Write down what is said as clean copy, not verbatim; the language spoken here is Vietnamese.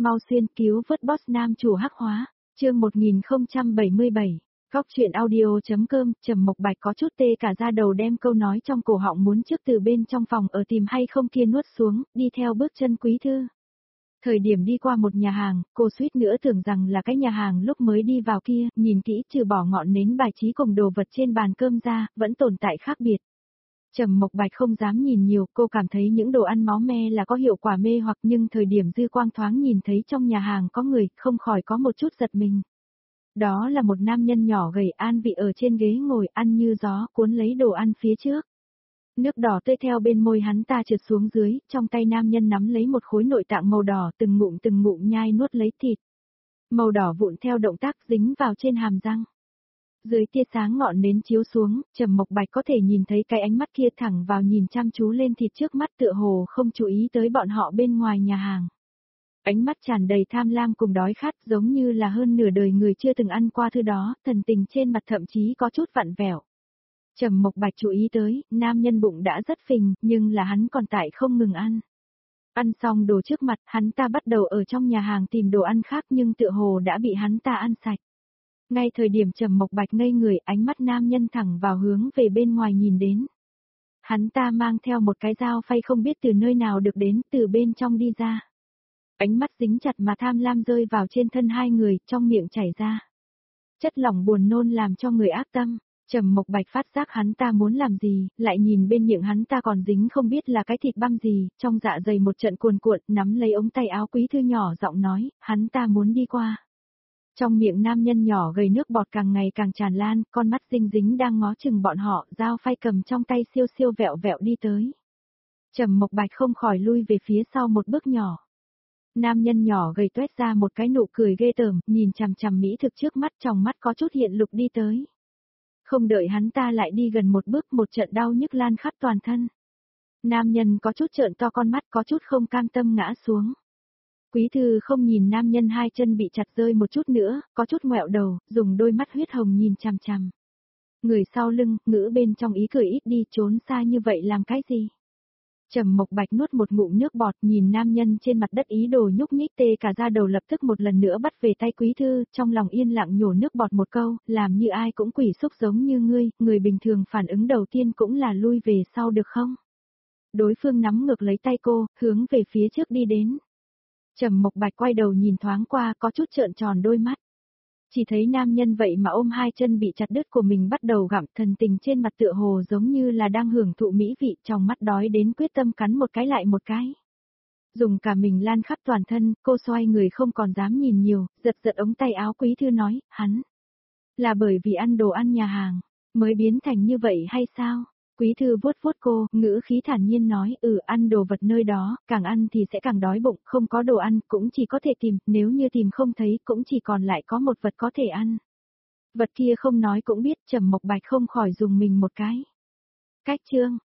Mau xuyên cứu vớt boss nam chủ hắc hóa. Chương 1077. Góc truyện audio.com. Trầm Mộc Bạch có chút tê cả da đầu, đem câu nói trong cổ họng muốn trước từ bên trong phòng ở tìm hay không kia nuốt xuống, đi theo bước chân Quý Thư. Thời điểm đi qua một nhà hàng, cô suýt nữa tưởng rằng là cái nhà hàng lúc mới đi vào kia, nhìn kỹ trừ bỏ ngọn nến bài trí cùng đồ vật trên bàn cơm ra, vẫn tồn tại khác biệt. Trầm Mộc Bạch không dám nhìn nhiều, cô cảm thấy những đồ ăn máu me là có hiệu quả mê hoặc, nhưng thời điểm dư quang thoáng nhìn thấy trong nhà hàng có người, không khỏi có một chút giật mình. Đó là một nam nhân nhỏ gầy an vị ở trên ghế ngồi, ăn như gió cuốn lấy đồ ăn phía trước. Nước đỏ tươi theo bên môi hắn ta trượt xuống dưới, trong tay nam nhân nắm lấy một khối nội tạng màu đỏ, từng ngụm nhai nuốt lấy thịt. Màu đỏ vụn theo động tác dính vào trên hàm răng. Dưới tia sáng ngọn nến chiếu xuống, Trầm Mộc Bạch có thể nhìn thấy cái ánh mắt kia thẳng vào nhìn chăm chú lên thịt trước mắt, tựa hồ không chú ý tới bọn họ bên ngoài nhà hàng. Ánh mắt tràn đầy tham lam cùng đói khát, giống như là hơn nửa đời người chưa từng ăn qua thứ đó, thần tình trên mặt thậm chí có chút vặn vẹo. Trầm Mộc Bạch chú ý tới, nam nhân bụng đã rất phình, nhưng là hắn còn tại không ngừng ăn. Ăn xong đồ trước mặt, hắn ta bắt đầu ở trong nhà hàng tìm đồ ăn khác, nhưng tựa hồ đã bị hắn ta ăn sạch. Ngay thời điểm Trầm Mộc Bạch ngây người, ánh mắt nam nhân thẳng vào hướng về bên ngoài nhìn đến. Hắn ta mang theo một cái dao phay không biết từ nơi nào được đến, từ bên trong đi ra. Ánh mắt dính chặt mà tham lam rơi vào trên thân hai người, trong miệng chảy ra. Chất lỏng buồn nôn làm cho người ác tâm. Trầm Mộc Bạch phát giác hắn ta muốn làm gì, lại nhìn bên miệng hắn ta còn dính không biết là cái thịt băm gì, trong dạ dày một trận cuồn cuộn, nắm lấy ống tay áo Quý Thư nhỏ giọng nói, hắn ta muốn đi qua. Trong miệng nam nhân nhỏ gầy nước bọt càng ngày càng tràn lan, con mắt dính dính đang ngó chừng bọn họ, dao phay cầm trong tay siêu siêu vẹo vẹo đi tới. Trầm Mộc Bạch không khỏi lui về phía sau một bước nhỏ. Nam nhân nhỏ gầy tuét ra một cái nụ cười ghê tởm, nhìn chằm chằm mỹ thực trước mắt, trong mắt có chút hiện lục đi tới. Không đợi hắn ta lại đi gần một bước, một trận đau nhức lan khắp toàn thân. Nam nhân có chút trợn to con mắt, có chút không cam tâm ngã xuống. Quý Thư không nhìn nam nhân hai chân bị chặt rơi một chút nữa, có chút ngoẹo đầu, dùng đôi mắt huyết hồng nhìn chằm chằm. Người sau lưng, ngữ bên trong ý cười ít đi, trốn xa như vậy làm cái gì? Trầm Mộc Bạch nuốt một ngụm nước bọt, nhìn nam nhân trên mặt đất ý đồ nhúc nhích tê cả da đầu, lập tức một lần nữa bắt về tay Quý Thư, trong lòng yên lặng nhổ nước bọt một câu, làm như ai cũng quỷ xúc giống như ngươi, người bình thường phản ứng đầu tiên cũng là lui về sau được không? Đối phương nắm ngược lấy tay cô, hướng về phía trước đi đến. Trầm Mộc Bạch quay đầu nhìn thoáng qua, có chút trợn tròn đôi mắt. Chỉ thấy nam nhân vậy mà ôm hai chân bị chặt đứt của mình bắt đầu gặm, thần tình trên mặt tựa hồ giống như là đang hưởng thụ mỹ vị, trong mắt đói đến quyết tâm cắn một cái lại một cái. Dùng cả mình lan khắp toàn thân, cô xoay người không còn dám nhìn nhiều, giật giật ống tay áo Quý Thư nói, hắn. Là bởi vì ăn đồ ăn nhà hàng, mới biến thành như vậy hay sao? Quý Thư vuốt vuốt cô, ngữ khí thản nhiên nói, ăn đồ vật nơi đó, càng ăn thì sẽ càng đói bụng, không có đồ ăn, cũng chỉ có thể tìm, nếu như tìm không thấy, cũng chỉ còn lại có một vật có thể ăn. Vật kia không nói cũng biết, Trầm Mộc Bạch không khỏi dùng mình một cái. Cách chương,